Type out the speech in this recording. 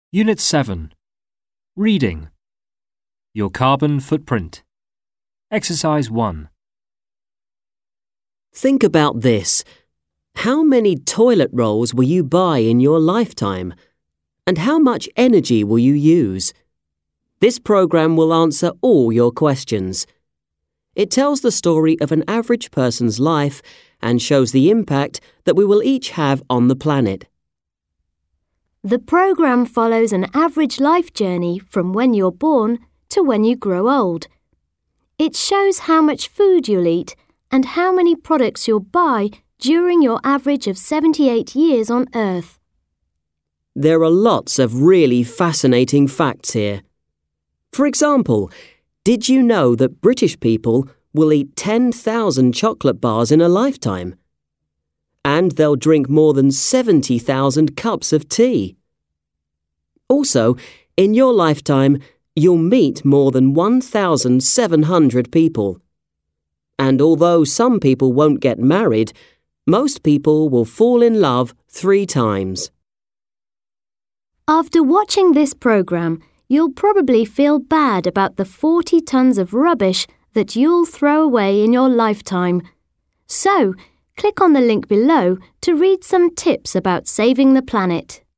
Unit 7. Reading. Your carbon footprint. Exercise 1. Think about this. How many toilet rolls will you buy in your lifetime? And how much energy will you use? This program will answer all your questions. It tells the story of an average person's life and shows the impact that we will each have on the planet. The program follows an average life journey from when you're born to when you grow old. It shows how much food you'll eat and how many products you'll buy during your average of 78 years on Earth. There are lots of really fascinating facts here. For example, did you know that British people will eat 10,000 chocolate bars in a lifetime? And they'll drink more than 70,000 cups of tea. Also, in your lifetime, you'll meet more than 1,700 people. And although some people won't get married, most people will fall in love 3 times. After watching this program, you'll probably feel bad about the 40 tons of rubbish that you'll throw away in your lifetime. So, click on the link below to read some tips about saving the planet.